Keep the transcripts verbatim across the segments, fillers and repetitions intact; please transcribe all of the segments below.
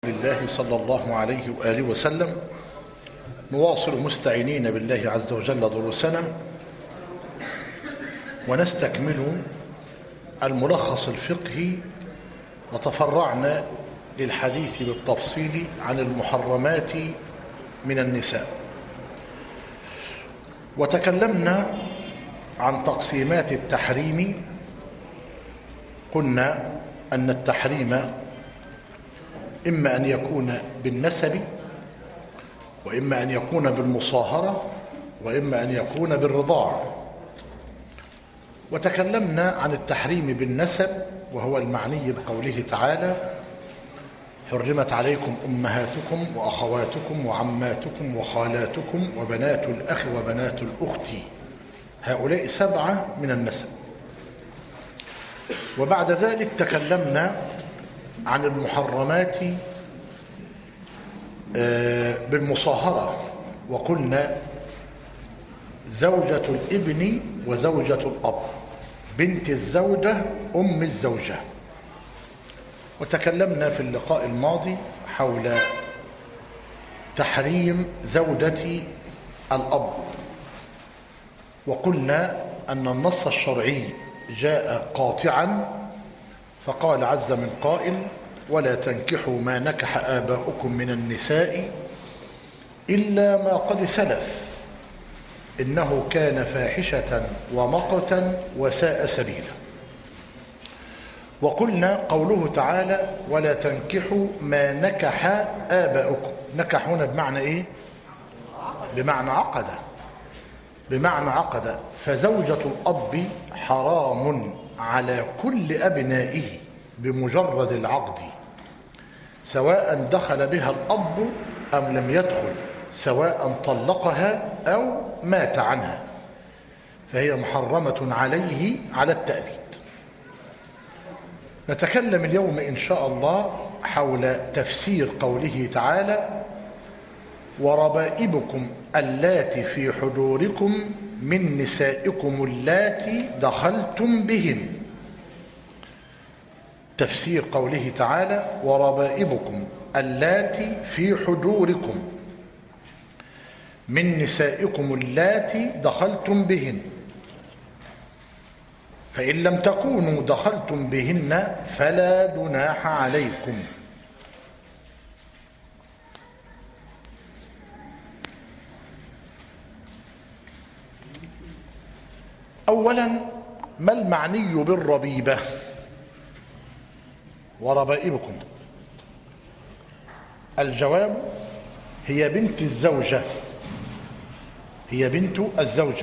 لله صلى الله عليه وآله وسلم. نواصل مستعينين بالله عز وجل دروسنا ونستكمل الملخص الفقهي، وتفرعنا للحديث بالتفصيل عن المحرمات من النساء، وتكلمنا عن تقسيمات التحريم. قلنا أن التحريم إما أن يكون بالنسب، وإما أن يكون بالمصاهرة، وإما أن يكون بالرضاع. وتكلمنا عن التحريم بالنسب، وهو المعني بقوله تعالى: حرمت عليكم أمهاتكم وأخواتكم وعماتكم وخالاتكم وبنات الأخ وبنات الأخت، هؤلاء سبعة من النسب. وبعد ذلك تكلمنا عن المحرمات بالمصاهرة، وقلنا زوجة الابن وزوجة الأب، بنت الزوجة، أم الزوجة. وتكلمنا في اللقاء الماضي حول تحريم زوجة الأب، وقلنا أن النص الشرعي جاء قاطعا، فقال عز من قائل: ولا تنكحوا ما نكح آباؤكم من النساء إلا ما قد سلف إنه كان فاحشة ومقتا وساء سبيلا. وقلنا قوله تعالى: ولا تنكحوا ما نكح آباؤكم، نكح هنا بمعنى إيه؟ بمعنى عقد، بمعنى عقد. فزوجة الأب حرام على كل أبنائه بمجرد العقد، سواء دخل بها الأب أم لم يدخل، سواء طلقها أو مات عنها، فهي محرمة عليه على التأبيد. نتكلم اليوم إن شاء الله حول تفسير قوله تعالى: وربائبكم اللاتي في حجوركم من نسائكم اللاتي دخلتم بهن. تفسير قوله تعالى: وربائبكم اللاتي في حجوركم من نسائكم اللاتي دخلتم بهن، فإن لم تكونوا دخلتم بهن فلا جناح عليكم. أولا، ما المعني بالربيبة؟ وربائبكم، الجواب: هي بنت الزوجة، هي بنت الزوجة.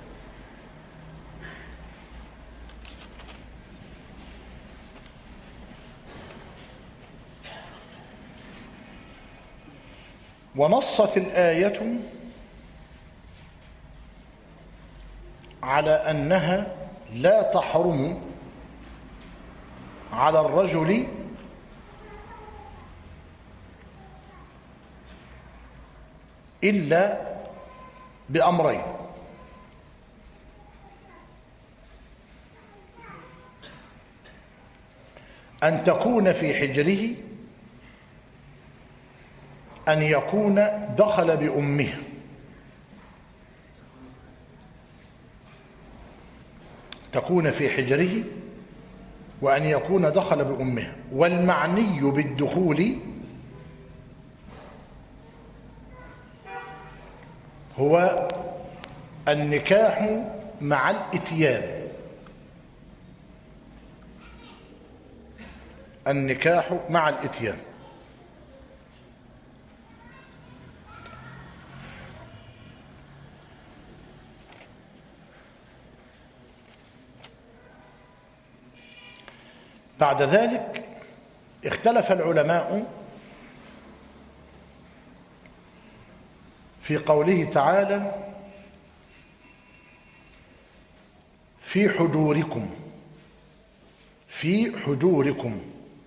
ونصت الآية على أنها لا تحرم على الرجل إلا بأمرين: أن تكون في حجره، أن يكون دخل بأمه. تكون في حجره وأن يكون دخل بأمه. والمعني بالدخول هو النكاح مع الإتيان، النكاح مع الإتيان. بعد ذلك اختلف العلماء في قوله تعالى: في حجوركم، في حجوركم،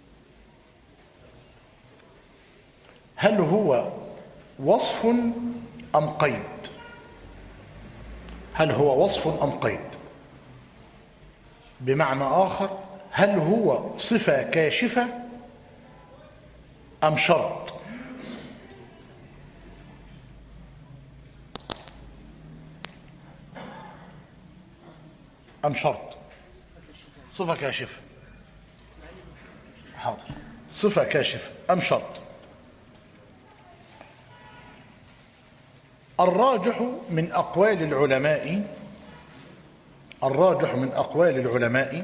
هل هو وصف أم قيد؟ هل هو وصف أم قيد؟ بمعنى آخر، هل هو صفة كاشفة أم شرط؟ أم شرط؟ صفة كاشفة. حاضر. صفة كاشفة أم شرط؟ الراجح من أقوال العلماء الراجح من أقوال العلماء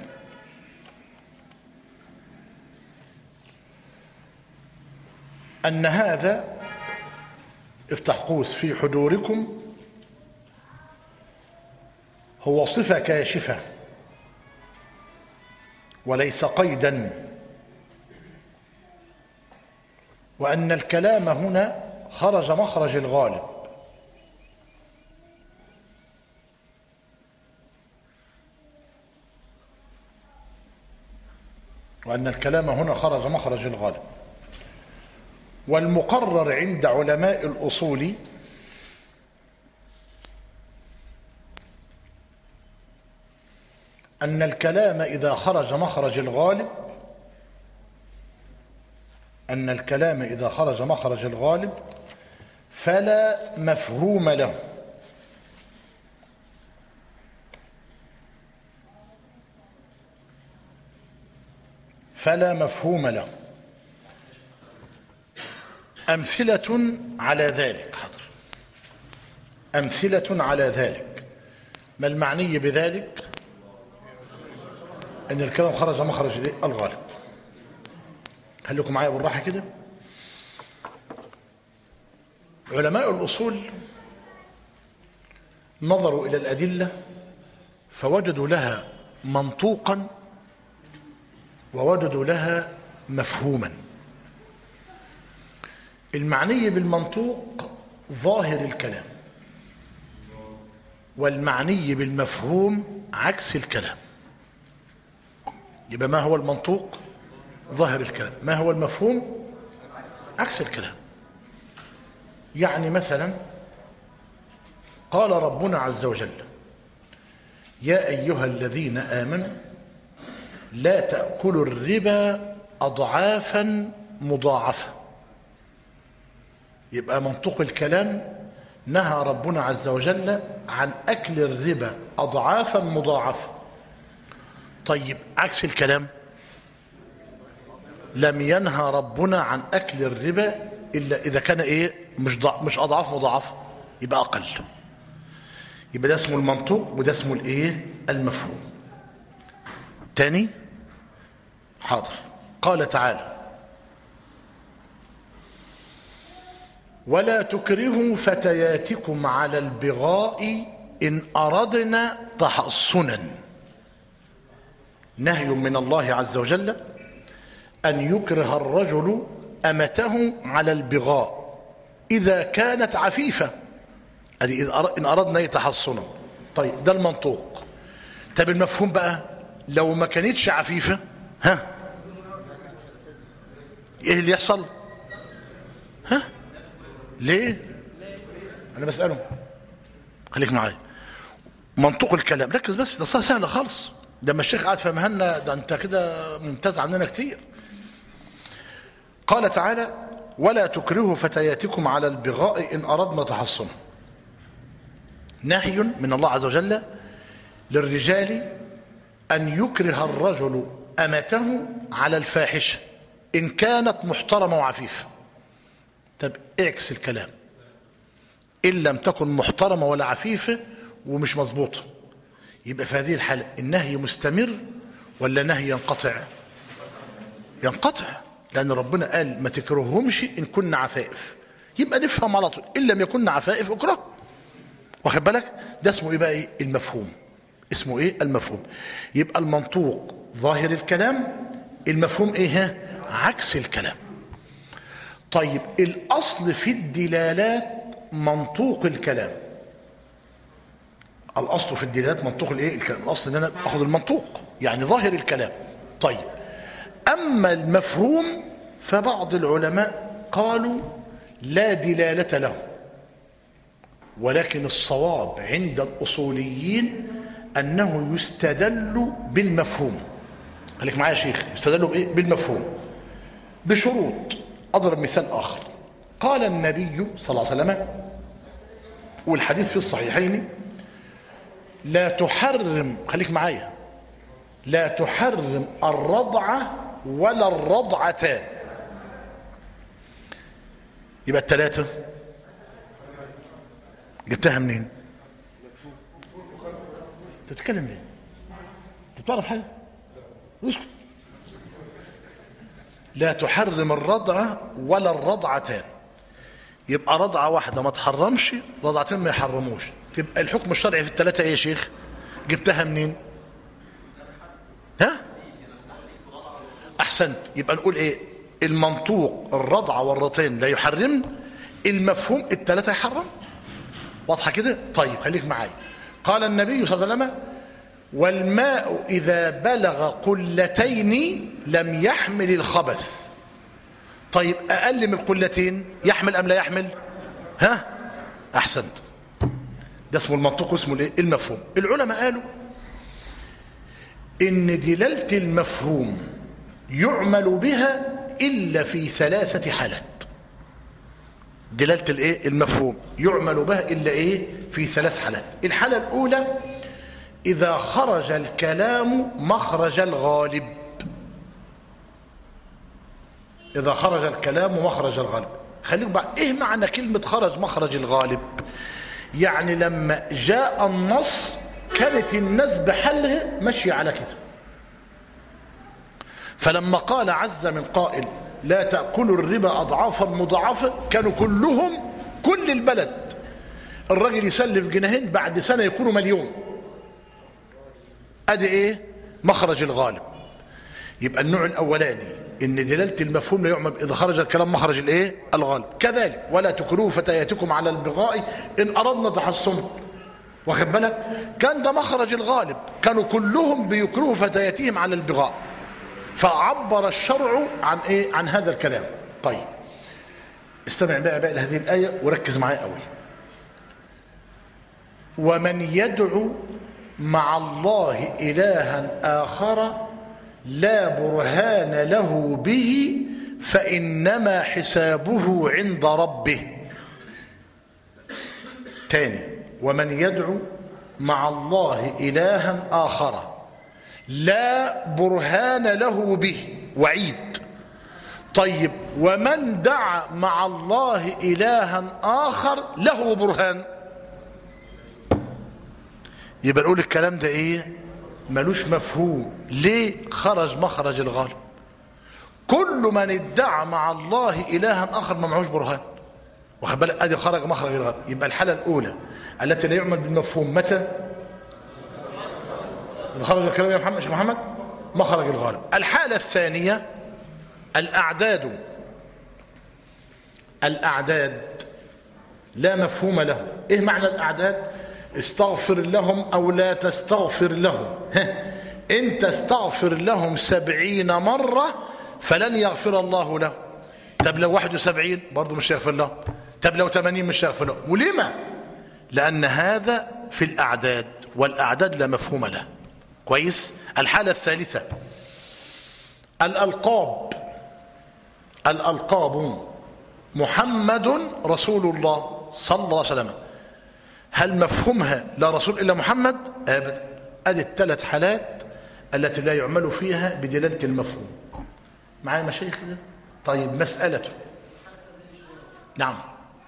أن هذا، افتح قوس، في حضوركم هو صفة كاشفة وليس قيدا، وأن الكلام هنا خرج مخرج الغالب، وأن الكلام هنا خرج مخرج الغالب. والمقرر عند علماء الأصول أن الكلام إذا خرج مخرج الغالب أن الكلام إذا خرج مخرج الغالب فلا مفهوم له، فلا مفهوم له. أمثلة على ذلك. حاضر. أمثلة على ذلك. ما المعني بذلك؟ أن الكلام خرج مخرج الغالب. خليكم معايا بالراحة كده. علماء الأصول نظروا إلى الأدلة فوجدوا لها منطوقا ووجدوا لها مفهوما. المعني بالمنطوق ظاهر الكلام، والمعني بالمفهوم عكس الكلام. يبقى ما هو المنطوق؟ ظاهر الكلام. ما هو المفهوم؟ عكس الكلام. يعني مثلا قال ربنا عز وجل: يا أيها الذين آمنوا لا تأكلوا الربا أضعافا مضاعفة. يبقى منطوق الكلام نهى ربنا عز وجل عن أكل الربا أضعافا مضاعفة. طيب عكس الكلام: لم ينهى ربنا عن أكل الربا إلا إذا كان إيه؟ مش ضع... مش أضعاف مضاعفة، يبقى أقل. يبقى ده اسمه المنطوق وده اسمه الإيه؟ المفهوم. تاني. حاضر. قال تعالى: ولا تكرهوا فتياتكم على البغاء إن أردنا تحصنا. نهي من الله عز وجل أن يكره الرجل أمته على البغاء إذا كانت عفيفة، إن أردنا تحصنا. طيب ده المنطوق. طب المفهوم بقى: لو ما كانتش عفيفة، ها ايه اللي يحصل؟ ها ليه؟ انا بسأله، خليك معايا. منطوق الكلام، ركز بس، ده سهله خالص. لما الشيخ قاعد فهمها لنا ده انت كده ممتاز عننا كتير. قال تعالى: ولا تكرهوا فتياتكم على البغاء إن أردنا تحصنا. نهي من الله عز وجل للرجال أن يكره الرجل أمته على الفاحشة إن كانت محترمة وعفيفة. طب اعكس الكلام: إن لم تكن محترمة ولا عفيفة ومش مظبوطة، يبقى في هذه الحالة النهي مستمر ولا نهي ينقطع؟ ينقطع، لأن ربنا قال ما تكرههمش إن كنا عفائف. يبقى نفهم على طول: إن لم يكن عفائف اكره. واخد بالك؟ ده اسمه إيه بقى؟ إيه؟ المفهوم. اسمه إيه؟ المفهوم. يبقى المنطوق ظاهر الكلام، المفهوم إيه؟ عكس الكلام. طيب الأصل في الدلالات منطوق الكلام. الأصل في الدلالات منطوق الإيه؟ الكلام. الأصل إن أنا أخذ المنطوق يعني ظاهر الكلام. طيب أما المفهوم فبعض العلماء قالوا لا دلالة له، ولكن الصواب عند الأصوليين أنه يستدل بالمفهوم. خليك معايا يا شيخ. يستدل بإيه؟ بالمفهوم، بشروط. أضرب مثال آخر. قال النبي صلى الله عليه وسلم والحديث في الصحيحين: لا تحرم، خليك معايا، لا تحرم الرضعة ولا الرضعتان. يبقى الثلاثة جبتها منين؟ تتكلم ليه؟ انت بتعرف حاجة؟ اسكت. لا تحرم الرضعة ولا الرضعتان. يبقى رضعة واحدة ما تحرمش، رضعتين ما يحرموش. تبقى الحكم الشرعي في الثلاثة ايه يا شيخ؟ جبتها منين؟ ها؟ احسنت. يبقى نقول ايه؟ المنطوق الرضعة والرضعتين لا يحرم، المفهوم الثلاثة يحرم. واضحة كده؟ طيب خليك معايا. قال النبي صلى الله عليه وسلم: والماء إذا بلغ قلتين لم يحمل الخبث. طيب أقل من القلتين يحمل أم لا يحمل؟ ها؟ أحسنت. ده اسمه المنطق واسمه الايه؟ المفهوم. العلماء قالوا إن دلالة المفهوم يعمل بها إلا في ثلاثة حالات. دلالة الايه؟ المفهوم يعمل بها إلا إيه؟ في ثلاث حالات. الحالة الأولى: إذا خرج الكلام مخرج الغالب. إذا خرج الكلام مخرج الغالب. خليك بقى، إيه معنى كلمة خرج مخرج الغالب؟ يعني لما جاء النص كانت الناس بحلها ماشية على كده. فلما قال عز من قائل: لا تأكلوا الربا أضعافا مضاعفة، كانوا كلهم، كل البلد الراجل يسلف جنيهين بعد سنة يكونوا مليون. ادي ايه؟ مخرج الغالب. يبقى النوع الاولاني ان دلاله المفهوم لا يعمل اذا خرج الكلام مخرج الايه؟ الغالب. كذلك: ولا تكرهوا فتياتكم على البغاء ان اردنا تحصنا. واخد بالك؟ كان ده مخرج الغالب، كانوا كلهم بيكرهوا فتياتهم على البغاء، فعبر الشرع عن ايه؟ عن هذا الكلام. طيب استمع بقى بقى لهذه الايه وركز معايا قوي. ومن يدعو مع الله إلها آخر لا برهان له به فإنما حسابه عند ربه. تاني: ومن يدعو مع الله إلها آخر لا برهان له به، وعيد. طيب ومن دعا مع الله إلها آخر له برهان، يبقى نقول الكلام ده ايه؟ ملوش مفهوم. ليه؟ خرج مخرج الغالب. كل من ادعى مع الله إلها آخر ما معهوش برهان. واخد بالك؟ ادي خرج مخرج الغالب. يبقى الحالة الأولى التي لا يعمل بالمفهوم متى؟ إذا خرج الكلام يا محمد، شيخ محمد، مخرج الغالب. الحالة الثانية: الأعداد. الأعداد لا مفهوم له. ايه معنى الأعداد؟ استغفر لهم أو لا تستغفر لهم. إن تستغفر لهم سبعين مرة فلن يغفر الله له. طب لو واحد وسبعين برضه مش يغفر له. طب لو ثمانين مش يغفر له. ولما؟ لأن هذا في الأعداد، والأعداد لا مفهوم له. كويس؟ الحالة الثالثة: الألقاب. الألقاب: محمد رسول الله صلى الله عليه وسلم. هل مفهومها لا رسول إلا محمد؟ أبدا. أدي الثلاث حالات التي لا يعمل فيها بدلالة المفهوم. معايا مشايخ ده؟ طيب مسألته. نعم.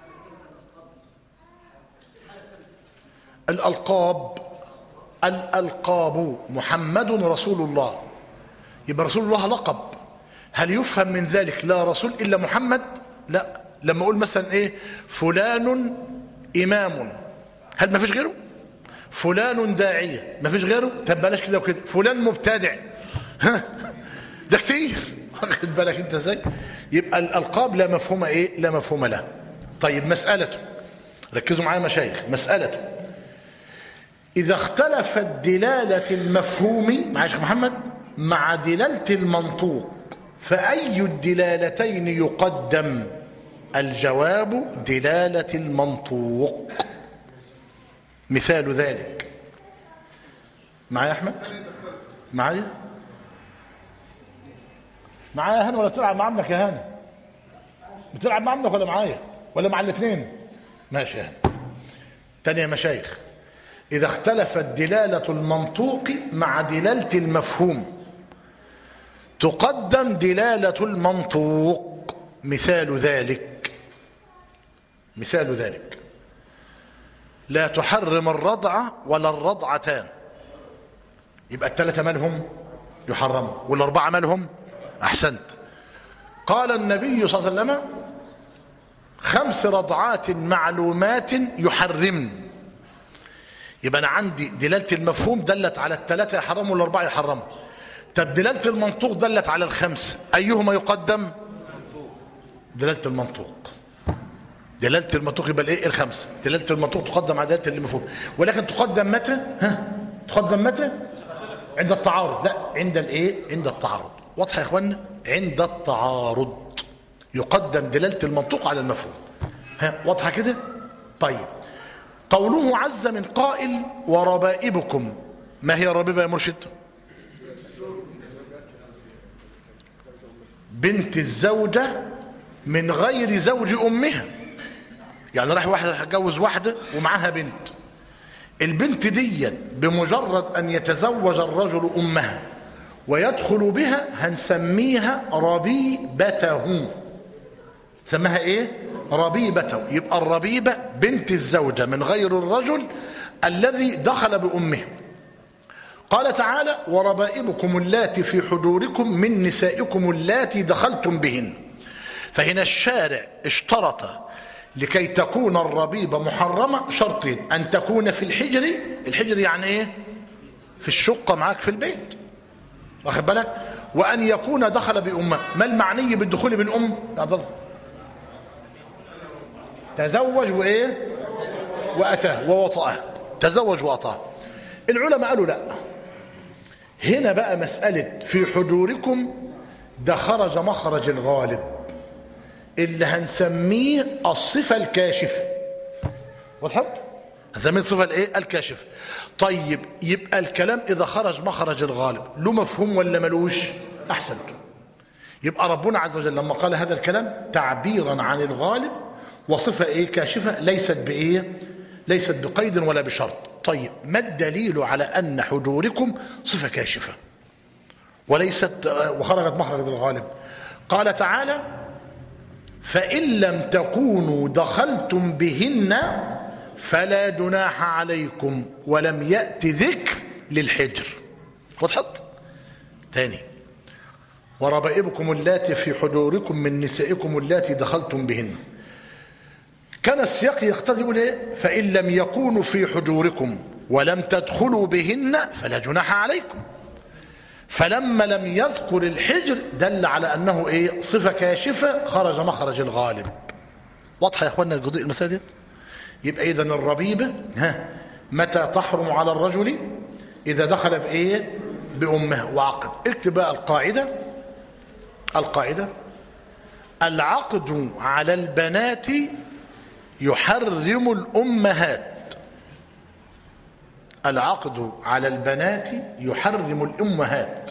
الألقاب. الألقاب: محمد رسول الله. يبقى رسول الله لقب. هل يفهم من ذلك لا رسول إلا محمد؟ لا. لما أقول مثلا إيه؟ فلان إمام، هل ما فيش غيره؟ فلان داعية، ما فيش غيره؟ طب بلاش كده وكده. فلان مبتدع، ها ده كتير. واخد بالك انت ازاي؟ يبقى الألقاب لا مفهوم ايه؟ لا مفهوم له. طيب مسألته، ركزوا معايا مشايخ، مسألته: إذا اختلفت دلالة المفهوم مع شيخ محمد مع دلالة المنطوق فأي الدلالتين يقدم؟ الجواب: دلالة المنطوق. مثال ذلك، معايا أحمد؟ معايا؟ معايا هنا ولا بتلعب مع عمك يا هنا؟ بتلعب مع ابنك ولا معايا ولا مع الاثنين؟ ماشي يعني. تاني يا مشايخ، إذا اختلفت دلالة المنطوق مع دلالة المفهوم تقدم دلالة المنطوق. مثال ذلك مثال ذلك لا تحرم الرضعة ولا الرضعتان، يبقى الثلاثة مالهم؟ يحرموا. والأربعة مالهم؟ أحسنت. قال النبي صلى الله عليه وسلم خمس رضعات معلومات يحرمن، يبقى أنا عندي دلالة المفهوم دلت على الثلاثة يحرموا والأربعة يحرموا. طب دلالة المنطوق دلت على الخمس، أيهما يقدم؟ دلالة المنطوق. دلالة المنطوق يبقى الايه؟ الخمسة. دلالة المنطوق تقدم على دلالة المفهوم، ولكن تقدم متى؟ ها؟ تقدم متى؟ عند التعارض. لا، عند الايه؟ عند التعارض. واضحة يا اخوانا؟ عند التعارض يقدم دلالة المنطوق على المفهوم. ها واضحة كده؟ طيب، قوله عز من قائل وربائبكم، ما هي الربيبة يا مرشد؟ بنت الزوجة من غير زوج أمها. يعني راح واحد هتجوز واحدة ومعاها بنت، البنت دي بمجرد أن يتزوج الرجل أمها ويدخل بها هنسميها ربيبته. سماها ايه؟ ربيبته. يبقى الربيبة بنت الزوجة من غير الرجل الذي دخل بأمه. قال تعالى وربائبكم اللاتي في حجوركم من نسائكم اللاتي دخلتم بهن. فهنا الشارع اشترط لكي تكون الربيبة محرمة شرطين: أن تكون في الحجر، الحجر يعني ايه؟ في الشقة معاك في البيت، واخد بالك؟ وأن يكون دخل بأمه. ما المعني بالدخول بالأم يا عبد الله؟ تزوج وإيه؟ وأتاه ووطأه. تزوج وأطاه. العلماء قالوا لا، هنا بقى مسألة في حجوركم ده خرج مخرج الغالب اللي هنسميه الصفة الكاشفة. وضحت؟ هنسميه الصفة الايه؟ الكاشفة. طيب، يبقى الكلام إذا خرج مخرج الغالب له مفهوم ولا ملوش؟ أحسنت. يبقى ربنا عز وجل لما قال هذا الكلام تعبيرا عن الغالب وصفة ايه؟ كاشفة، ليست بايه؟ ليست بقيد ولا بشرط. طيب، ما الدليل على أن حجوركم صفة كاشفة وليست وخرجت مخرج الغالب؟ قال تعالى فإن لم تكونوا دخلتم بهن فلا جناح عليكم ولم يأت ذكر للحجر. وضحت؟ تاني، وربائبكم اللاتي في حجوركم من نسائكم اللاتي دخلتم بهن. كان السياق يقتضي يقول ايه؟ فإن لم يكونوا في حجوركم ولم تدخلوا بهن فلا جناح عليكم. فلما لم يذكر الحجر دل على أنه ايه؟ صفة كاشفة خرج مخرج الغالب. واضحة يا اخوانا القضية المسألة دي؟ يبقى إذن الربيبة ها متى تحرم على الرجل؟ إذا دخل بإيه؟ بأمه وعقد. اكتب بقى القاعدة. القاعدة: العقد على البنات يحرم الأمهات. العقد على البنات يحرم الأمهات،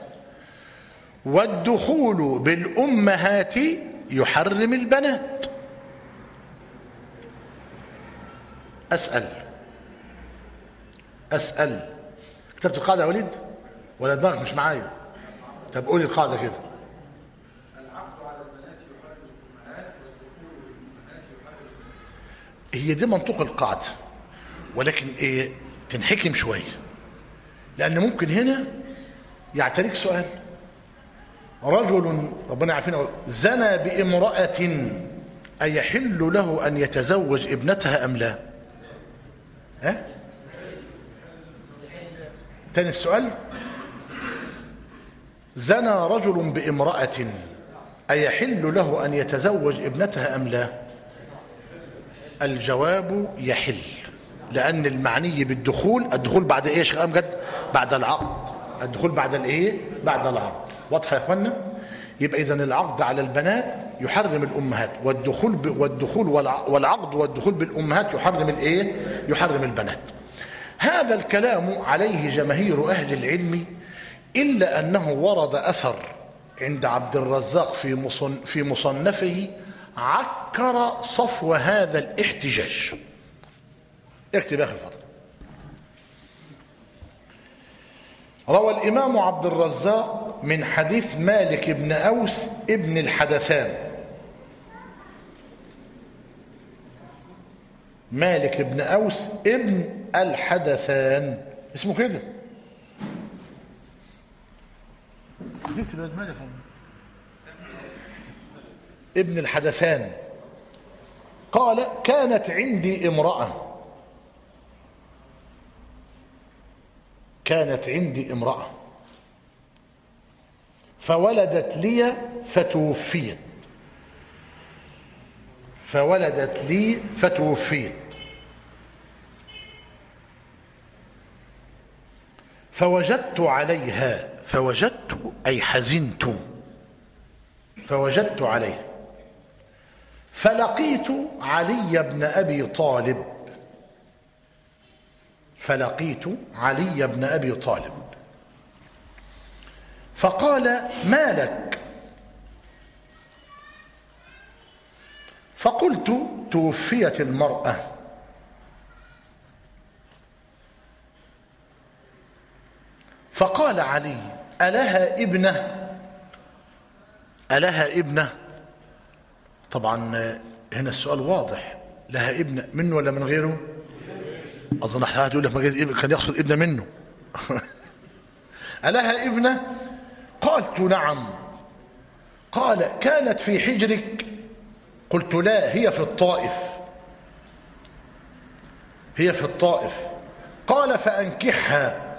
والدخول بالأمهات يحرم البنات. أسأل أسأل كتبت القاعدة يا وليد ولا دماغك مش معايا؟ طب قولي القاعدة كده. العقد على البنات يحرم الأمهات والدخول بالأمهات يحرم. هي دي منطق القاعدة، ولكن ايه؟ تنحكم شوية، لأن ممكن هنا يعتريك سؤال. رجل ربنا يعافينا زنى بامرأة أيحل له أن يتزوج ابنتها أم لا؟ ها؟ تاني السؤال: زنى رجل بامرأة أيحل له أن يتزوج ابنتها أم لا؟ الجواب يحل، لأن المعني بالدخول الدخول بعد إيه يا شيخ أمجد؟ بعد العقد. الدخول بعد الإيه؟ بعد العقد. واضحة يا إخوانا؟ يبقى إذن العقد على البنات يحرم الأمهات، والدخول ب... والدخول والعقد والدخول بالأمهات يحرم الإيه؟ يحرم البنات. هذا الكلام عليه جماهير أهل العلم، إلا أنه ورد أثر عند عبد الرزاق في مصن... في مصنفه عكر صفو هذا الاحتجاج. اكتب اخر الفضل. روى الإمام عبد الرزاق من حديث مالك بن أوس ابن الحدثان. مالك بن أوس ابن الحدثان اسمه كده. ابن الحدثان قال كانت عندي امرأة كانت عندي امرأة فولدت لي فتوفيت فولدت لي فتوفيت فوجدت عليها فوجدت أي حزنت فوجدت عليها فلقيت علي بن أبي طالب فلقيت علي بن أبي طالب فقال ما لك؟ فقلت توفيت المرأة. فقال علي ألها ابنة؟ ألها ابنة؟ طبعا هنا السؤال واضح، لها ابنة منه ولا من غيره؟ أظن أحد يقول لك كان يقصد ابنة منه. ألها ابنة؟ قالت نعم. قال كانت في حجرك؟ قلت لا، هي في الطائف هي في الطائف. قال فأنكحها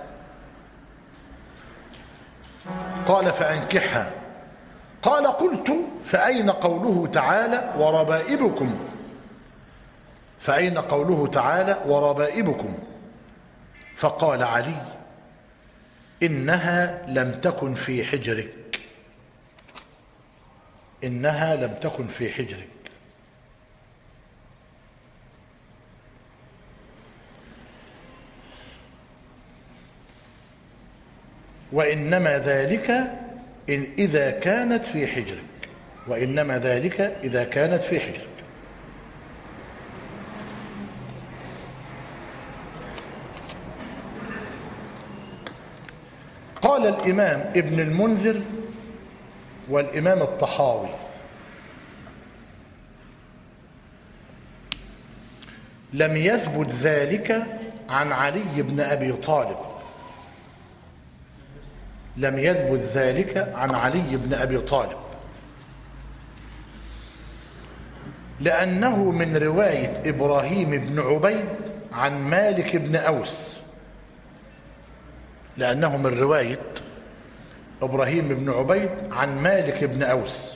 قال فأنكحها قال قلت فأين قوله تعالى وربائبكم فأين قوله تعالى وربائبكم؟ فقال علي إنها لم تكن في حجرك إنها لم تكن في حجرك. وإنما ذلك إن إذا كانت في حجرك وإنما ذلك إذا كانت في حجرك. قال الإمام ابن المنذر والإمام الطحاوي لم يثبت ذلك عن علي بن أبي طالب لم يثبت ذلك عن علي بن أبي طالب لأنه من رواية إبراهيم بن عبيد عن مالك بن أوس لأنه من رواية إبراهيم بن عبيد عن مالك بن أوس،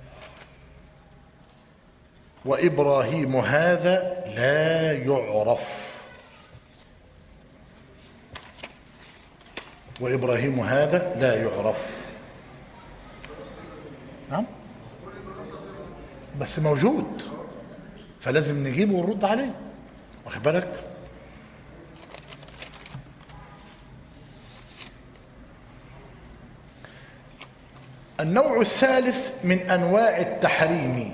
وإبراهيم هذا لا يعرف وإبراهيم هذا لا يعرف. نعم بس موجود، فلازم نجيبه ونرد عليه، واخد بالك؟ النوع الثالث من أنواع التحريم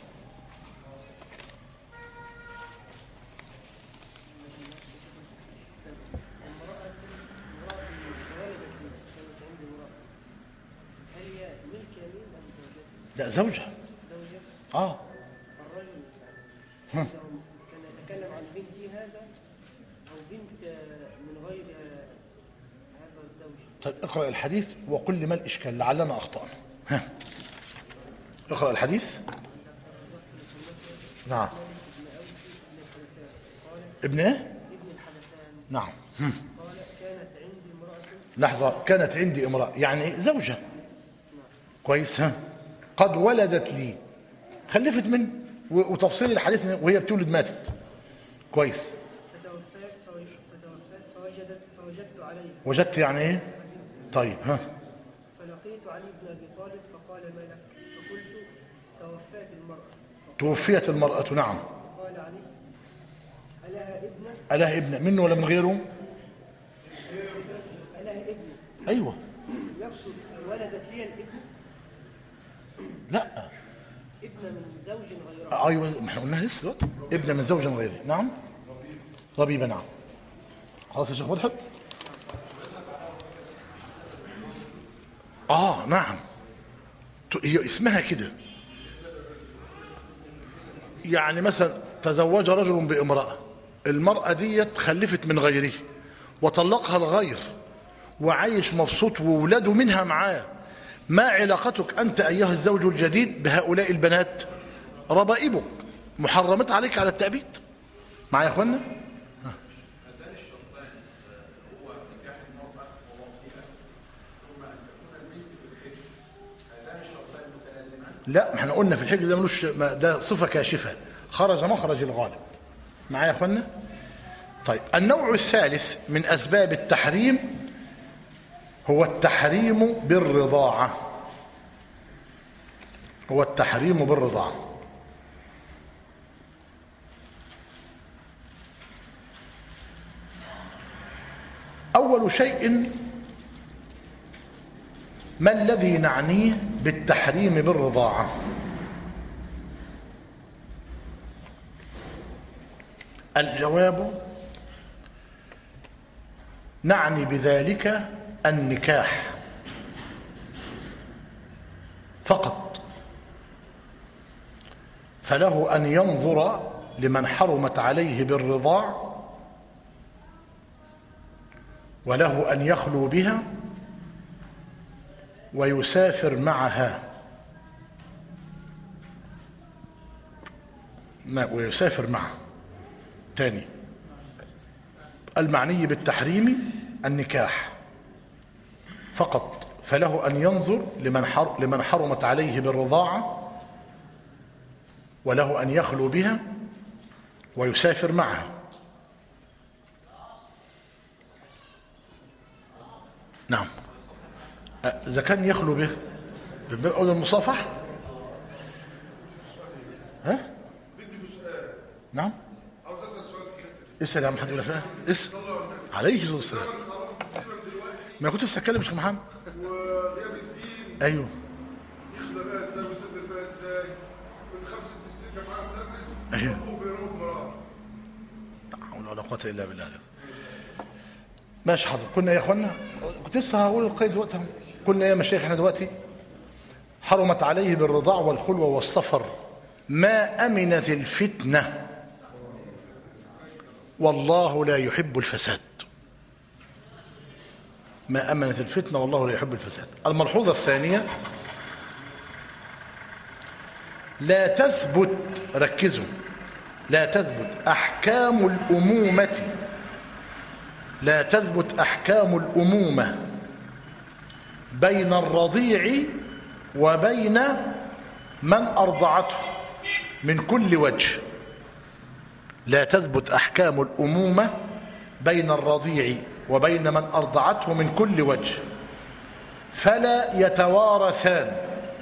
لا زوجة. اه الرجل كان يتكلم عن بنتي هذا او بنت من غير هذا الزوج. طيب اقرأ الحديث وقل لي ما الإشكال لعلنا أخطأنا. ها اقرأ الحديث. نعم ابن ايه؟ ابن الحدثان. نعم. قال كانت عندي امرأة. لحظة، كانت عندي امرأة يعني زوجة. كويس. ها قد ولدت لي، خلفت من وتفصيل الحديث وهي بتولد ماتت. كويس. فتوفات فتوفات فوجدت فوجدت عليه. وجدت يعني ايه؟ طيب. ها فلقيت علي بن ابي طالب فقال ما لك؟ فقلت توفات المرأة. توفيت المرأة. نعم. قال علي ألها ابنة؟ ألها ابنة منه ولا من غيره؟ ألها ابنة. أيوة. يقصد ولدت لي الابن؟ لا ابن من زوج غيره. ايوه، ما احنا قلناها لسه دلوقتي. ابن من زوج غيره، نعم. ربيبه، نعم. خلاص يا شيخ مدحت. اه نعم، هي اسمها كده. يعني مثلا تزوج رجل بامرأة، المرأة دي خلفت من غيره وطلقها الغير وعايش مبسوط وولاده منها معاه، ما علاقتك أنت أيها الزوج الجديد بهؤلاء البنات؟ ربائبك محرمت عليك على التأبيد. معايا يا أخوانا؟ لا، احنا قلنا في الحجر ده ملوش، ده صفة كاشفة خرج مخرج الغالب. معايا يا اخوانا؟ طيب، النوع الثالث من أسباب التحريم هو التحريم بالرضاعة. هو التحريم بالرضاعة. أول شيء، ما الذي نعنيه بالتحريم بالرضاعة؟ الجواب: نعني بذلك النكاح فقط، فله أن ينظر لمن حرمت عليه بالرضاع، وله أن يخلو بها ويسافر معها. ما ويسافر معها تاني. المعني بالتحريم النكاح فقط، فله أن ينظر لمن حر لمن حرمت عليه بالرضاعة، وله أن يخلو بها ويسافر معها. نعم. إذا كان يخلو به بيقعد المصافح. ها؟ نعم. اسأل يا عم حد ولا فاهم؟ اسأل. عليه الصلاة والسلام. ما أنا كنت لسه أتكلم يا شيخ محمد. أيوه. يخلى بقى إزاي ويسافر بقى إزاي؟ من خمس ست سنين كان معاه مدرس. أيوه. وبيروح مرار. لا حول ولا قوة إلا بالله. ماشي حاضر. كنا يا إخوانا، كنت لسه هقول القيد وقتها. قلنا يا مشايخ احنا دلوقتي حرمت عليه بالرضاع والخلوة والسفر ما أمنت الفتنة، والله لا يحب الفساد. ما أمنت الفتنة والله لا يحب الفساد. الملحوظة الثانية: لا تثبت، ركزوا، لا تثبت أحكام الأمومة لا تثبت أحكام الأمومة بين الرضيع وبين من أرضعته من كل وجه. لا تثبت أحكام الأمومة بين الرضيع وبين من أرضعته من كل وجه، فلا يتوارثان،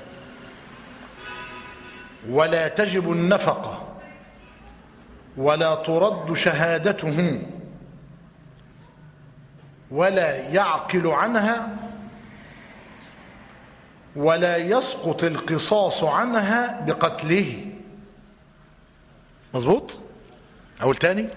ولا تجب النفقة، ولا ترد شهادته، ولا يعقل عنها، ولا يسقط القصاص عنها بقتله. مظبوط؟ أول تاني؟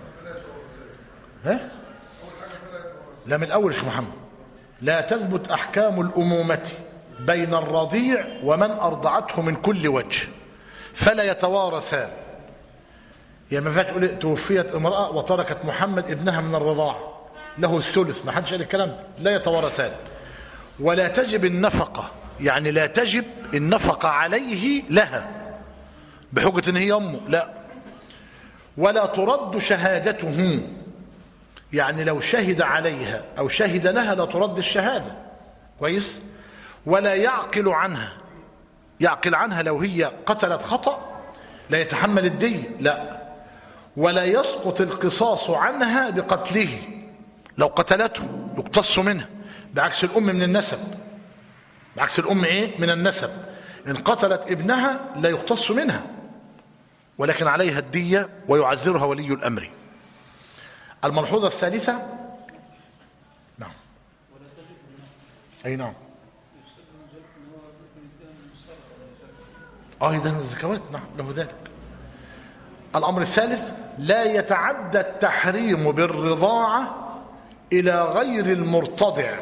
ها؟ لا، من الأول يا شيخ محمد. لا تثبت أحكام الأمومة بين الرضيع ومن أرضعته من كل وجه، فلا يتوارثان. يعني ما ينفعش تقول توفيت امرأة وتركت محمد ابنها من الرضاعة له الثلث، ما حدش قال الكلام ده. لا يتوارثان. ولا تجب النفقة، يعني لا تجب النفقة عليه لها بحجة ان هي امه، لا. ولا ترد شهادته، يعني لو شهد عليها او شهد لها لا ترد الشهادة. كويس. ولا يعقل عنها، يعقل عنها لو هي قتلت خطأ لا يتحمل الدية، لا. ولا يسقط القصاص عنها بقتله، لو قتلته يقتص منها، بعكس الأم من النسب. بعكس الأم إيه؟ من النسب. إن قتلت ابنها لا يقتص منها، ولكن عليها الدية ويعزرها ولي الأمر. الملحوظة الثالثة. نعم. أي نعم. أيضا الزكوات نعم له ذلك. الأمر الثالث لا يتعدى التحريم بالرضاعة إلى غير المرتضع.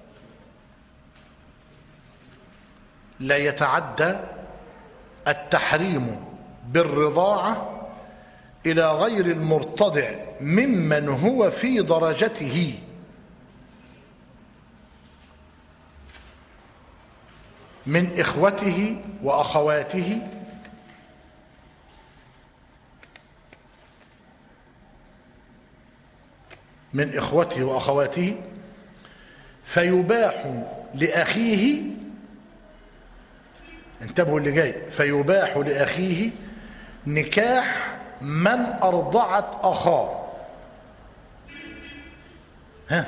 لا يتعدى التحريم بالرضاعة إلى غير المرتضع ممن هو في درجته من إخوته وأخواته من إخوته وأخواته فيباح لأخيه، انتبهوا اللي جاي، فيباح لأخيه نكاح من أرضعت أخاه. ها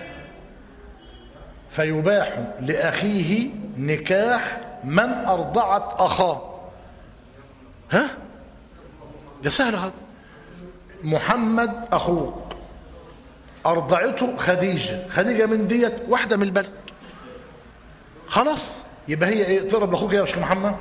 فيباح لأخيه نكاح من أرضعت أخاه. ها ده سهل هذا. محمد أخوك أرضعته خديجة، خديجة من ديت واحدة من البلد، خلاص يبقى هي ايه؟ تقرب لاخوك يا شيخ محمد،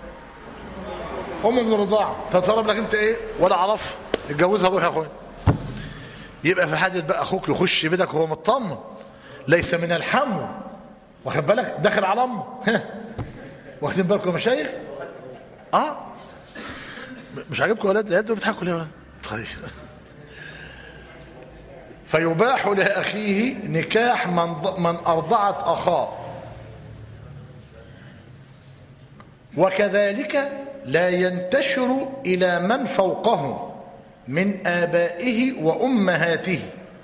ام من الرضاعه، تتقرب لك انت ايه؟ ولا عرف اتجوزها روح يا اخويا. يبقى في الحادث بقى اخوك يخش بيتك وهو مطمن، ليس من الحمو، واخد بالك؟ داخل على امه. واخدين بالكم يا مشايخ؟ اه مش عاجبكم يا ولاد؟ العيال دول بيضحكوا ليه يا ولاد؟ طيب فيباح لاخيه نكاح من من ارضعت اخاه، وكذلك لا ينتشر إلى من فوقه من آبائه وأمهاته.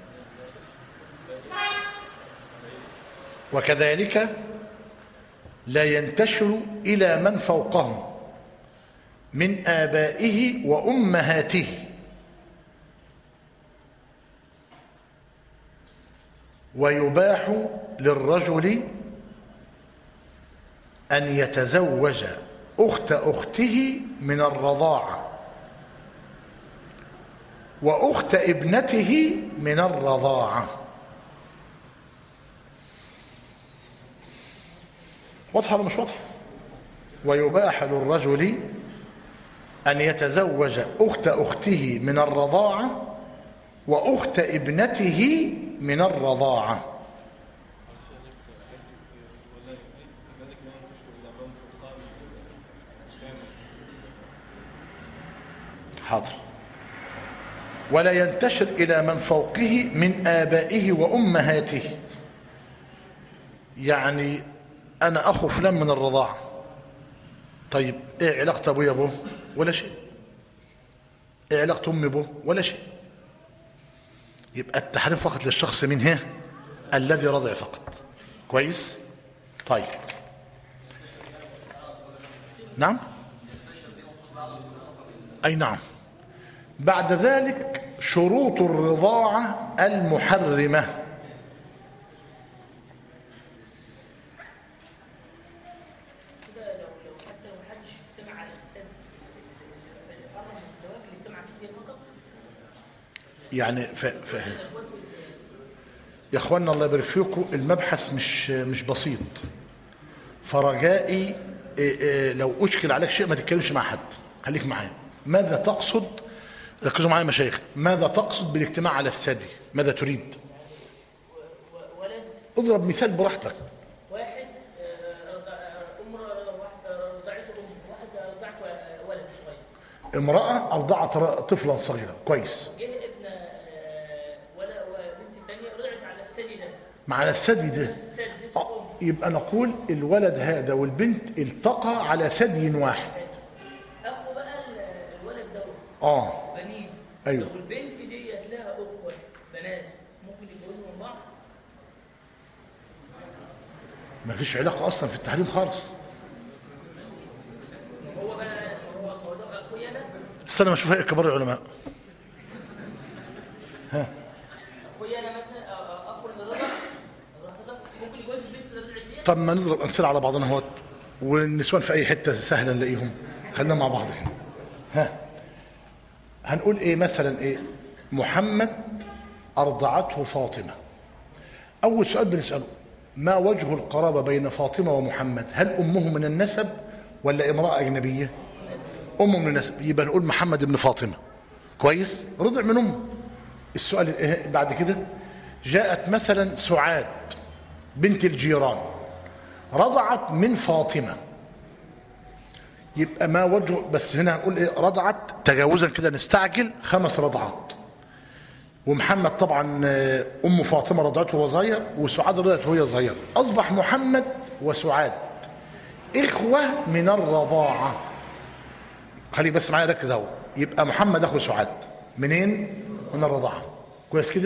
وكذلك لا ينتشر إلى من فوقه من آبائه وأمهاته. ويباح للرجل أن يتزوج أخت أخته من الرضاعة وأخت ابنته من الرضاعة. واضحة ولا مش واضحة؟ ويباح للرجل أن يتزوج أخت أخته من الرضاعة وأخت ابنته من الرضاعة. حاضر. ولا ينتشر إلى من فوقه من آبائه وأمهاته. يعني أنا أخو فلان من الرضاعة، طيب إيه علاقة أبويا أبوه؟ ولا شيء. إيه علاقة أمي أبوه؟ ولا شيء. يبقى التحريم فقط للشخص منه الذي رضع فقط. كويس؟ طيب نعم أي نعم. بعد ذلك شروط الرضاعة المحرمة. كده لو لو حتى لو محدش اجتمع على السن الحرم الزواج اللي اجتمع على السن فقط. يعني فاهم يا اخوانا الله يبارك فيكم، المبحث مش مش بسيط، فرجائي إيه إيه لو اشكل عليك شيء ما تتكلمش مع حد، خليك معايا. ماذا تقصد؟ ركزوا معايا مشايخ، ماذا تقصد بالاجتماع على الثدي؟ ماذا تريد؟ ولد اضرب مثال براحتك. واحد ام رضعته ام واحد رضعت ولد صغير، امرأة أرضعت طفلا صغيرا. كويس. جه ابن ولا وبنت ثانيه رضعت على الثدي ده، مع الثدي ده آه. يبقى نقول الولد هذا والبنت التقى على ثدي واحد. اخو بقى الولد ده اه بنين. ايوه. والبنت ديت لها اخوه بنات، ممكن يتجوزوا من بعض؟ ما فيش علاقة أصلا في التحريم خالص. هو بقى هو هو ده اخويا انا. استنى ما اشوف هيئة كبار العلماء. ها اخويا انا مثلا اخو اللي رضع ممكن يتجوز البنت اللي رضعت ديت. طب ما نضرب أمثلة على بعضنا اهوت، والنسوان في أي حتة سهلا نلاقيهم. خلينا مع بعض هنا. ها هنقول إيه مثلا؟ إيه محمد أرضعته فاطمة. أول سؤال بنسأله ما وجه القرابة بين فاطمة ومحمد؟ هل أمه من النسب ولا امرأة أجنبية؟ أمه من النسب، يبقى نقول محمد بن فاطمة. كويس؟ رضع من أمه. السؤال إيه بعد كده؟ جاءت مثلا سعاد بنت الجيران رضعت من فاطمة، يبقى ما وجه، بس هنا هنقول ايه؟ رضعت تجاوزا كده نستعجل، خمس رضعات. ومحمد طبعا ام فاطمه رضعته وهو صغير، وسعاد رضعته وهي صغيره، اصبح محمد وسعاد اخوه من الرضاعه. خلي بس معايا ركز اهو، يبقى محمد اخو سعاد منين؟ من الرضاعه. كويس كده؟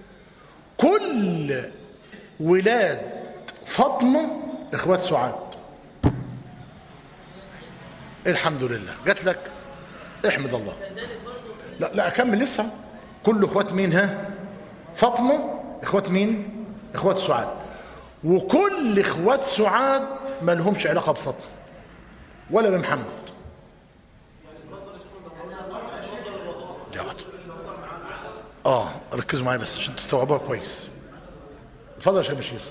كل ولاد فاطمه اخوات سعاد. الحمد لله جات لك، احمد الله. لا لا اكمل لسه. كل اخوات مين؟ ها؟ فاطمه اخوات مين؟ اخوات سعاد. وكل اخوات سعاد ما لهمش علاقه بفاطمه ولا بمحمد. اه ركزوا معايا بس عشان تستوعبوها كويس. اتفضل يا شيخ بشير.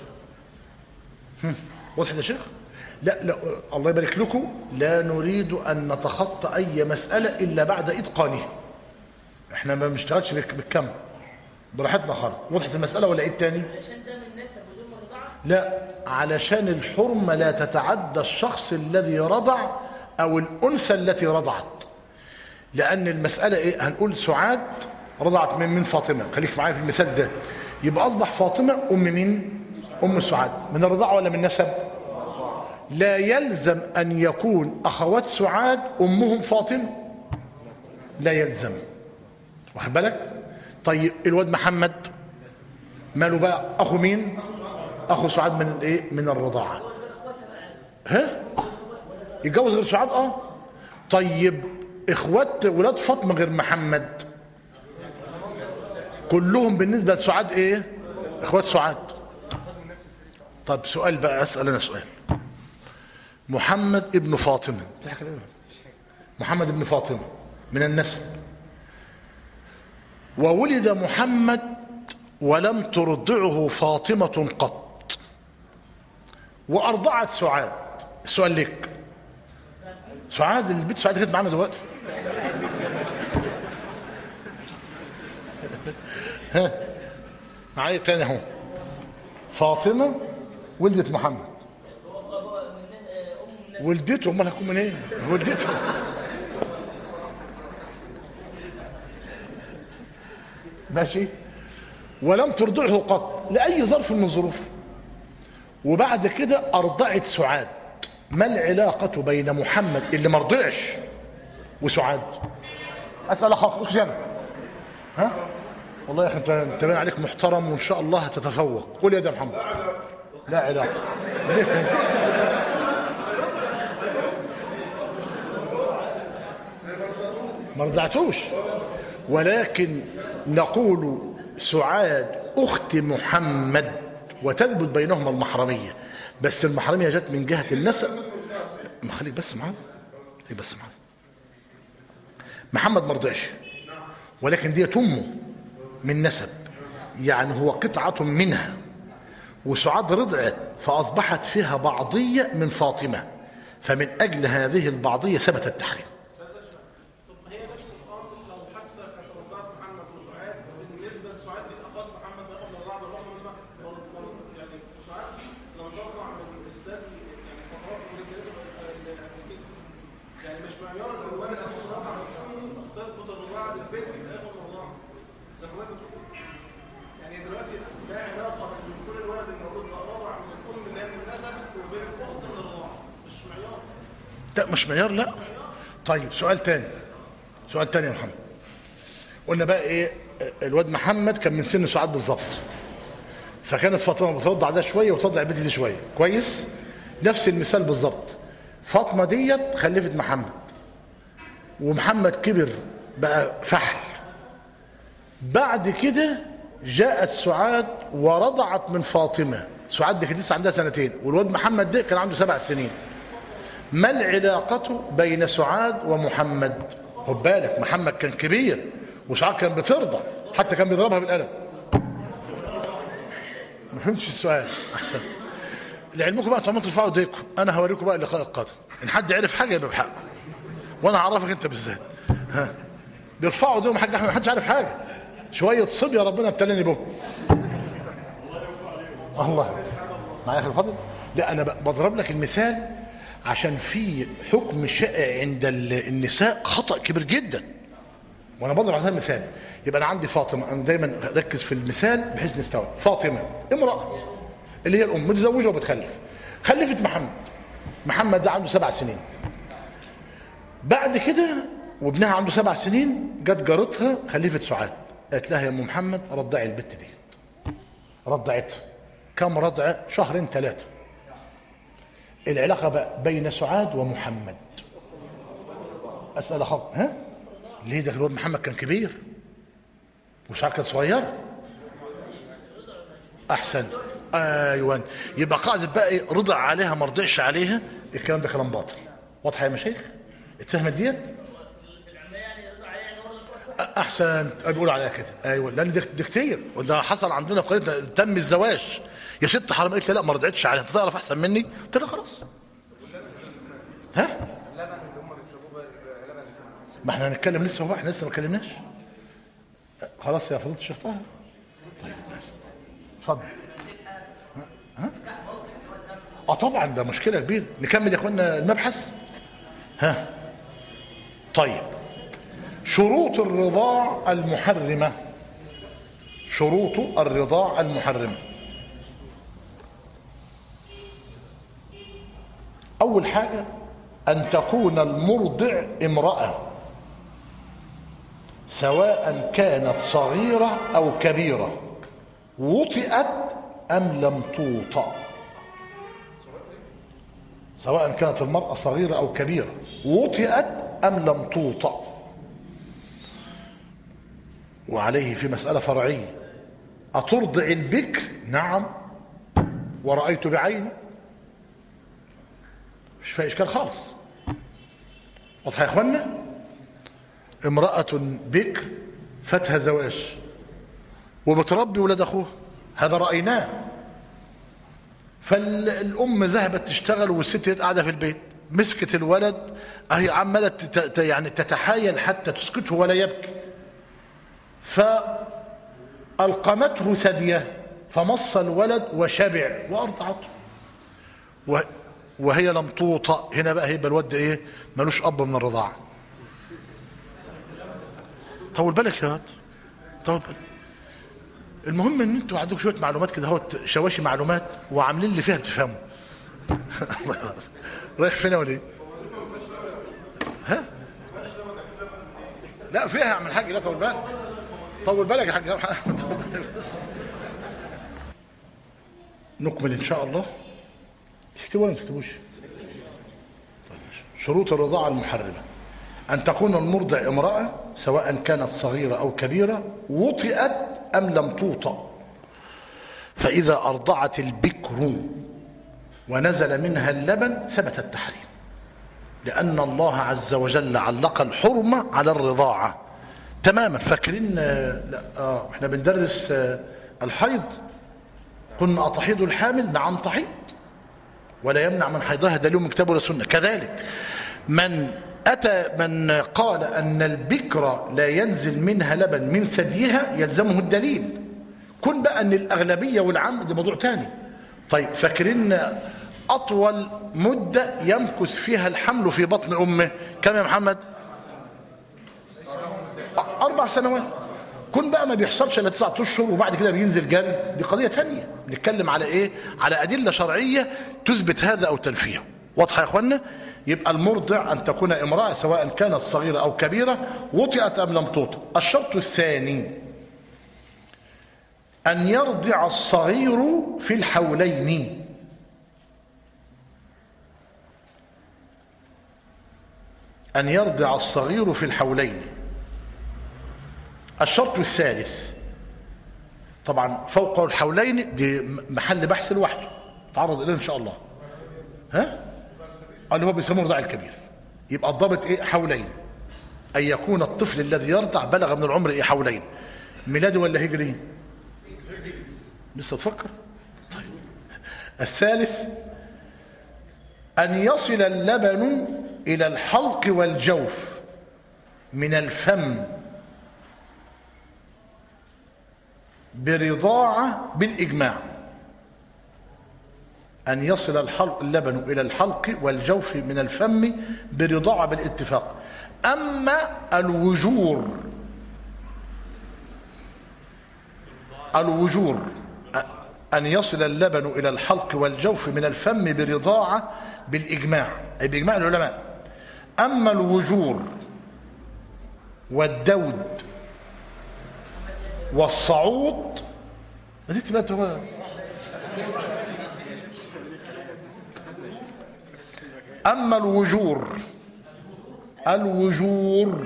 واضح يا شيخ؟ لا لا الله يبارك لكم، لا نريد ان نتخطى اي مساله الا بعد اتقانها. احنا ما بنشتغلش بالكم، براحتنا خالص. وضحت المساله ولا عيد تاني؟ علشان ده من نسب بدون رضاعه؟ لا، علشان الحرمه لا تتعدى الشخص الذي رضع او الانثى التي رضعت. لان المساله ايه؟ هنقول سعاد رضعت من من فاطمه، خليك معايا في المثال ده. يبقى اصبح فاطمه ام مين؟ ام سعاد. من الرضاعه ولا من نسب؟ لا يلزم ان يكون اخوات سعاد امهم فاطمه، لا يلزم. واخد بالك؟ طيب الواد محمد ماله بقى؟ اخو مين؟ اخو سعاد من الايه؟ من الرضاعه. ها؟ يتجوز غير سعاد؟ اه. طيب اخوات ولاد فاطمه غير محمد كلهم بالنسبه لسعاد ايه؟ اخوات سعاد. طب سؤال بقى، اسال انا سؤال. محمد ابن فاطمه، محمد ابن فاطمه من النسب، وولد محمد ولم ترضعه فاطمه قط، وارضعت سعاد. السؤال لك، سعاد البيت سعاد كانت معانا دلوقتي. ها معايا تاني اهو. فاطمه ولدت محمد، ولدته، امال هتكون منين؟ إيه؟ ولدته. ماشي. ولم ترضعه قط لاي ظرف من الظروف. وبعد كده ارضعت سعاد. ما العلاقه بين محمد اللي ما رضعش وسعاد؟ اسال اخاك انا. ها والله يا اخي انت انت باين عليك محترم وان شاء الله هتتفوق. قول يا ده محمد. لا علاقه. ما رضعتوش، ولكن نقول سعاد اخت محمد وتثبت بينهما المحرميه، بس المحرميه جت من جهه النسب. ما خليك بس معانا، خليك بس معانا. محمد ما رضعش، ولكن دي امه من نسب، يعني هو قطعه منها. وسعاد رضعت فاصبحت فيها بعضيه من فاطمه، فمن اجل هذه البعضيه ثبت التحريم. لا مش معيار، لا. طيب سؤال تاني، سؤال تاني يا محمد. قلنا بقى ايه؟ الواد محمد كان من سن سعاد بالظبط، فكانت فاطمه بترضع ده شويه وترضع البنت دي شويه. كويس؟ نفس المثال بالظبط. فاطمه ديت خلفت محمد، ومحمد كبر بقى فحل. بعد كده جاءت سعاد ورضعت من فاطمه. سعاد دي كانت لسه عندها سنتين، والواد محمد ده كان عنده سبع سنين. ما العلاقة بين سعاد ومحمد؟ خد بالك محمد كان كبير وسعاد كان بترضع، حتى كان بيضربها بالقلم. ما فهمتش السؤال؟ احسنت. لعلمكم بقى طالما ترفعوا ايديكم انا هوريكم بقى اللقاء القادم، ان حد عرف حاجه يبقى بحقه. وانا هعرفك انت بالذات. ها بيرفعوا دول حاج احمد، ما حدش عارف حاجه، شويه صبيه ربنا ابتلاني بهم. الله معايا يا اخي الفاضل. لا انا بضرب لك المثال عشان في حكم شائع عند النساء خطأ كبير جدا، وانا بضرب على هذا المثال. يبقى انا عندي فاطمه، انا دايما ركز في المثال بحيث نستوعب. فاطمه امراه اللي هي الام متزوجه وبتخلف، خلفت محمد. محمد ده عنده سبع سنين. بعد كده وابنها عنده سبع سنين جت جارتها خلفت سعاد، قالت لها يا ام محمد رضعي البت دي. رضعتها كم رضعه؟ شهرين ثلاثه. العلاقه بقى بين سعاد ومحمد اسال خط. ها ليه؟ ده الواد محمد كان كبير وسعاد كانت صغيره. احسن ايوه. يبقى قاعده بقى ايه؟ رضع عليها ما رضعش عليها. الكلام ده كلام باطل. واضحه يا مشايخ؟ اتفهمت ديت؟ احسن بيقولوا عليها كده. ايوه لان ده كتير، وده حصل عندنا في قريتنا تم الزواج. يا ست حرام قالت لي لا ما رضعتش عليها، انت تعرف احسن مني؟ قلت لها خلاص. ها؟ ما احنا هنتكلم لسه، هو احنا لسه ما اتكلمناش. خلاص يا فضيله الشيخ طاهر. طيب ماشي اتفضل. ها؟ اه طبعا ده مشكله كبيره. نكمل يا اخوانا المبحث. ها طيب شروط الرضاع المحرمه. شروط الرضاع المحرمه. اول حاجه ان تكون المرضع امراه سواء كانت صغيره او كبيره، وطئت ام لم توطأ. سواء كانت المرأة صغيرة أو كبيرة، وطئت أم لم توطأ. وعليه في مسألة فرعية، أترضع البكر؟ نعم ورأيت بعيني، مش فيها إشكال خالص. واضح يا إخوانا؟ امرأة بكر فاتها زواج وبتربي ولاد أخوها، هذا رأيناه. فالام ذهبت تشتغل والست قاعده في البيت، مسكت الولد اهي عماله يعني تتحايل حتى تسكته ولا يبكي، فالقمته ثديه فمص الولد وشبع وارضعته وهي لم توطأ. هنا بقى هيبقى الولد ايه؟ ملوش اب من الرضاعه. طول بالك يا واد، طول بالك. المهم ان انتوا عندكم شويه معلومات كده اهوت، شواشي معلومات وعاملين اللي فيها بتفهموا. رايح فين ولا ايه؟ ها؟ لا فيها يا عم الحاج، لا طول بالك. طول بالك يا حاج. نكمل ان شاء الله. تكتبوا ولا ما تكتبوش؟ شروط الرضاعه المحرمه: ان تكون المرضع امراه سواء كانت صغيره او كبيره، وطئت أم لم توطأ. فإذا أرضعت البكر ونزل منها اللبن ثبت التحريم، لأن الله عز وجل علق الحرمة على الرضاعة تماما. فاكرين؟ لا آه احنا بندرس آه الحيض، قلنا أتحيض الحامل؟ نعم تحيض، ولا يمنع من حيضها دليل من كتاب ولا سنة. كذلك من أتى من قال أن البكرة لا ينزل منها لبن من ثديها يلزمه الدليل. كن بقى أن الأغلبية والعام ده موضوع تاني. طيب فاكرين أطول مدة يمكث فيها الحمل في بطن أمه كم يا محمد؟ أربع سنوات. كن بقى ما بيحصلش إلا تسعة أشهر وبعد كده بينزل جري، دي قضية تانية. نتكلم على إيه؟ على أدلة شرعية تثبت هذا أو تنفيه. واضحة يا إخوانا؟ يبقى المرضع أن تكون امرأة سواء كانت صغيرة أو كبيرة، وطئت أم لم توطئ. الشرط الثاني أن يرضع الصغير في الحولين. أن يرضع الصغير في الحولين. الشرط الثالث، طبعا فوق الحولين دي محل بحث لوحده تعرض إليه إن شاء الله. ها؟ اللي هو بيسموه الرضاع الكبير. يبقى الضابط ايه؟ حولين. ان يكون الطفل الذي يرضع بلغ من العمر ايه؟ حولين. ميلادي ولا هجري؟ لسه تفكر؟ طيب. الثالث ان يصل اللبن إلى الحلق والجوف من الفم برضاعة بالإجماع، أن يصل الحلق اللبن إلى الحلق والجوف من الفم برضاعة بالاتفاق. أما الوجور الوجور أن يصل اللبن إلى الحلق والجوف من الفم برضاعة بالإجماع، أي بإجماع العلماء. أما الوجور والدود والصعود، أما الوجور الوجور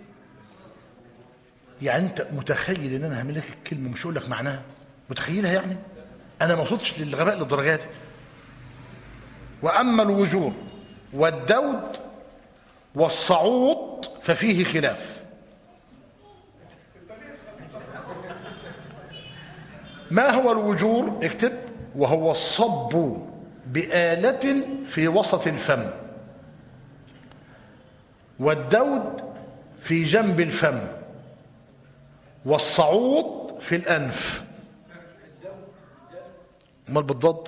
يعني أنت متخيل إن أنا هعمل لك الكلمة مش هقول لك معناها، متخيلها يعني؟ أنا ما وصلتش للغباء للدرجات دي. وأما الوجور والدود والصعود ففيه خلاف. ما هو الوجور؟ اكتب: وهو الصب بآلة في وسط الفم، والدود في جنب الفم، والصعود في الأنف. امال بالضد؟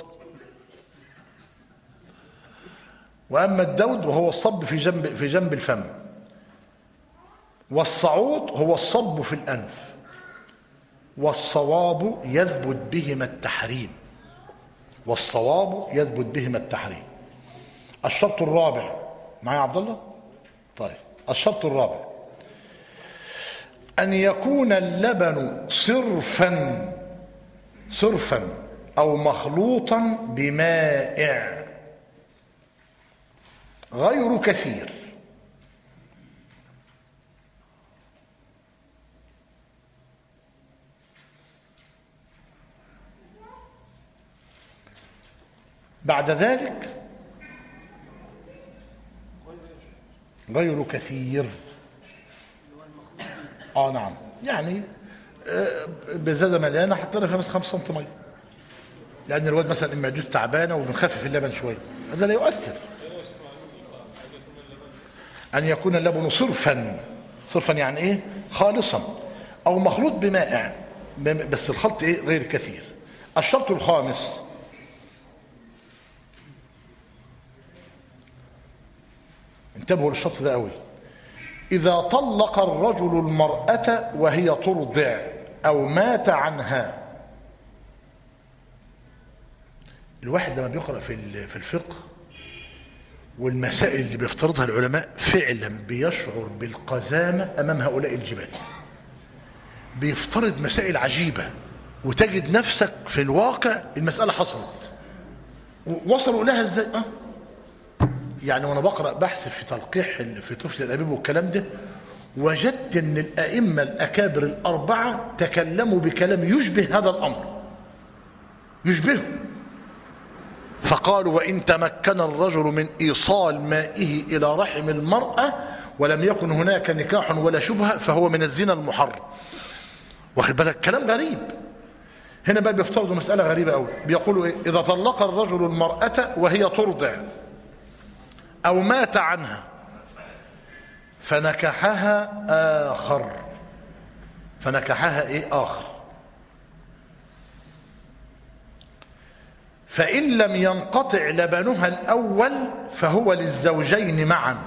وأما الدود وهو الصب في جنب في جنب الفم، والصعود هو الصب في الأنف، والصواب يثبت بهما التحريم. والصواب يثبت بهما التحريم. الشرط الرابع معايا عبد الله؟ طيب، الشرط الرابع أن يكون اللبن صرفا صرفا أو مخلوطا بمائع غير كثير. بعد ذلك غير كثير. اه نعم، يعني آه بزادة مليانة حطينا فيها مثلا خمسة سنتي ميه، لأن الواد مثلا المعدود تعبانة وبنخفف اللبن شوية، هذا لا يؤثر. أن يكون اللبن صرفا صرفا يعني إيه؟ خالصا أو مخلوط بمائع، بس الخلط إيه؟ غير كثير. الشرط الخامس انتبهوا للشرط ده قوي: إذا طلق الرجل المرأة وهي ترضع أو مات عنها. الواحد لما بيقرأ في في الفقه والمسائل اللي بيفترضها العلماء فعلا بيشعر بالقزامة أمام هؤلاء الجبال. بيفترض مسائل عجيبة وتجد نفسك في الواقع المسألة حصلت. وصلوا لها ازاي؟ اه يعني وانا بقرأ بحث في تلقيح في طفل الأنابيب والكلام ده، وجدت ان الأئمة الأكابر الأربعة تكلموا بكلام يشبه هذا الأمر، يشبهه. فقالوا: وإن تمكن الرجل من إيصال مائه إلى رحم المرأة ولم يكن هناك نكاح ولا شبهة فهو من الزنا المحرم. واخد بالك؟ كلام غريب. هنا بقى بيفترضوا مسألة غريبة قوي، بيقولوا إيه؟ إذا طلق الرجل المرأة وهي ترضع أو مات عنها فنكحها آخر، فنكحها إيه؟ آخر، فإن لم ينقطع لبنها الأول فهو للزوجين معا،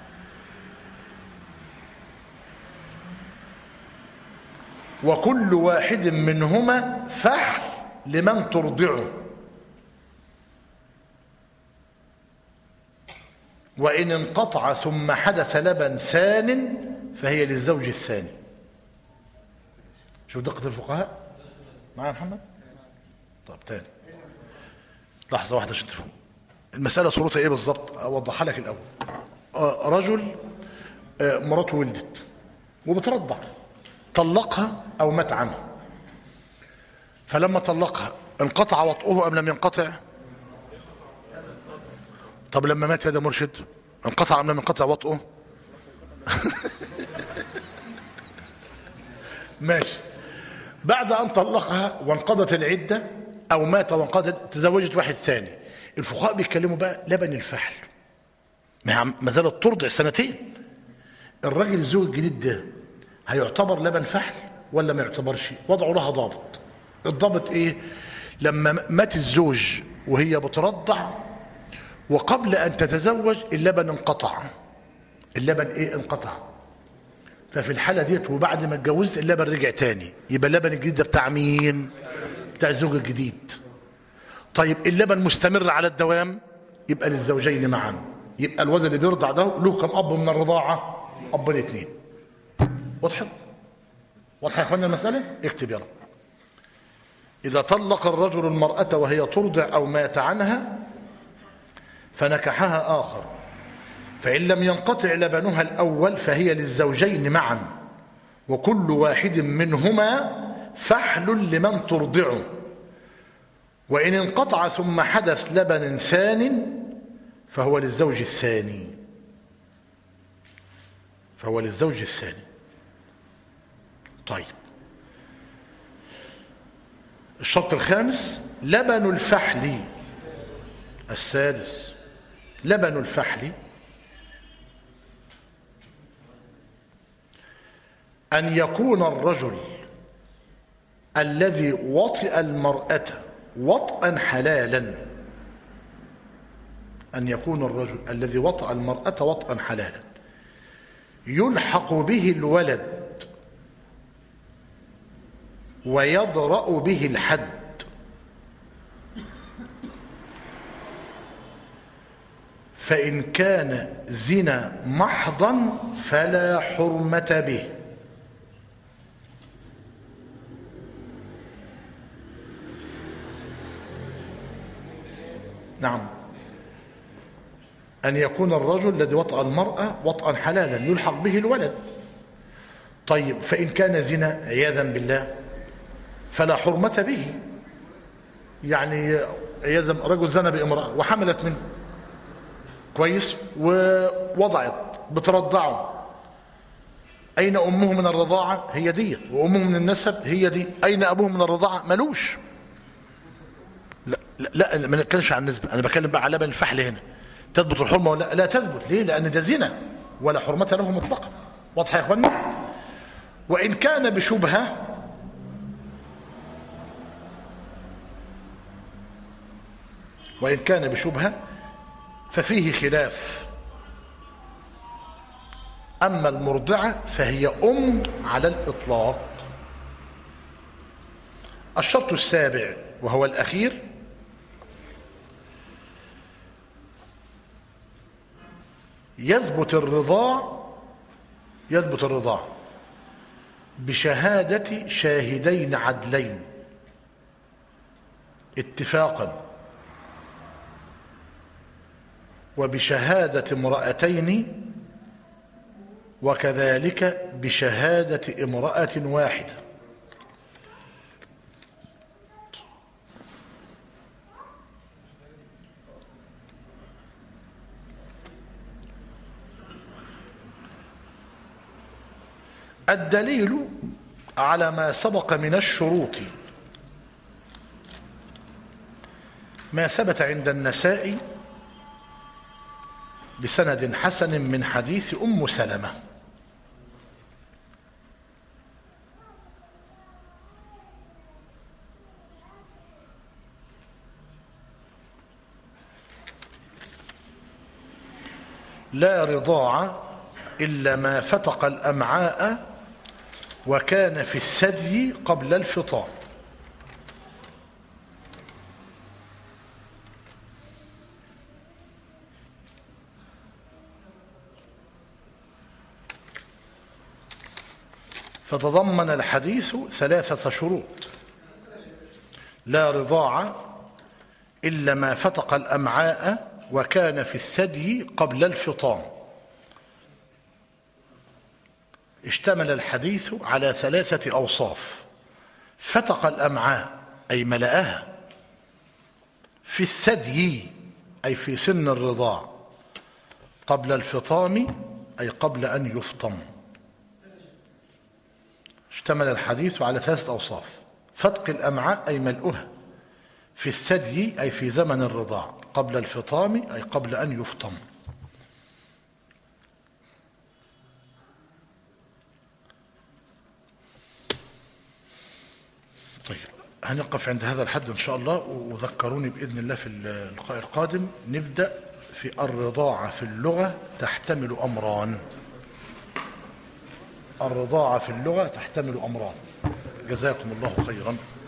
وكل واحد منهما فحل لمن ترضعه، وإن انقطع ثم حدث لبن ثان فهي للزوج الثاني. شوف دقة الفقهاء معايا يا محمد؟ طب تاني لحظة واحدة عشان تفهم المسألة صورتها ايه بالظبط. اوضحها لك الاول. آه رجل آه مراته ولدت وبترضع، طلقها او مات عنها، فلما طلقها انقطع وطئه ام لم ينقطع؟ طب لما مات يا ده مرشد انقطع ام لم ينقطع وطئه؟ ماشي. بعد ان طلقها وانقضت العده او مات وانقضت، تزوجت واحد ثاني. الفقهاء بيتكلموا بقى لبن الفحل ما زالت ترضع سنتين. الراجل الزوج الجديد ده هيعتبر لبن فحل ولا ما يعتبرش؟ وضعوا لها ضابط. الضابط ايه؟ لما مات الزوج وهي بترضع وقبل ان تتزوج اللبن انقطع. اللبن ايه؟ انقطع. ففي الحالة ديت وبعد ما اتجوزت اللبن رجع تاني، يبقى اللبن الجديد ده بتاع مين؟ بتاع الزوج الجديد. طيب اللبن مستمر على الدوام، يبقى للزوجين معا. يبقى الولد اللي بيرضع ده له كم اب من الرضاعة؟ ابين اتنين. وضحت؟ واضحة يا اخوانا المسألة؟ اكتب يلا. إذا طلق الرجل المرأة وهي ترضع أو مات عنها فنكحها آخر، فإن لم ينقطع لبنها الأول فهي للزوجين معا، وكل واحد منهما فحل لمن ترضعه، وإن انقطع ثم حدث لبن ثان فهو للزوج الثاني. فهو للزوج الثاني. طيب الشرط الخامس لبن الفحل. السادس لبن الفحل أن يكون الرجل الذي وطئ المرأة وطئا حلالا. أن يكون الرجل الذي وطئ المرأة وطئا حلالا يلحق به الولد ويضرأ به الحد، فإن كان زنا محضا فلا حرمة به. نعم. أن يكون الرجل الذي وطأ المرأة وطئا حلالا يلحق به الولد. طيب فإن كان زنا عياذا بالله فلا حرمة به. يعني عياذا رجل زنى بامرأة وحملت منه كويس ووضعت بترضعه، أين أمه من الرضاعة؟ هي دي. وأمه من النسب؟ هي دي. أين أبوه من الرضاعة؟ ملوش. لا لا, لا ما نتكلمش عن النسبة، أنا بكلم بقى على لبن الفحل هنا. تثبت الحرمة ولا لا تثبت؟ ليه؟ لأن ده زنا ولا حرمة له مطلقا. واضح يا إخواننا؟ وإن كان بشبهة وإن كان بشبهة ففيه خلاف. أما المرضعة فهي أم على الإطلاق. الشرط السابع وهو الأخير يثبت الرضاع يثبت الرضاع بشهادة شاهدين عدلين اتفاقا، وبشهادة امرأتين، وكذلك بشهادة امرأة واحدة. الدليل على ما سبق من الشروط ما ثبت عند النسائي بسند حسن من حديث أم سلمة. لا رضاع إلا ما فتق الأمعاء وكان في الثدي قبل الفطام. فتضمن الحديث ثلاثة شروط: لا رضاع إلا ما فتق الأمعاء وكان في الثدي قبل الفطام. اشتمل الحديث على ثلاثة أوصاف: فتق الأمعاء أي ملأها، في الثدي أي في سن الرضاع، قبل الفطام أي قبل أن يفطم. اشتمل الحديث على ثلاثة أوصاف: فتق الأمعاء أي ملؤها، في الثدي أي في زمن الرضاع، قبل الفطام أي قبل أن يفطم. هنقف عند هذا الحد إن شاء الله، وذكروني بإذن الله في اللقاء القادم نبدأ في الرضاعة في اللغة تحتمل أمران. الرضاعة في اللغة تحتمل أمران. جزاكم الله خيرا.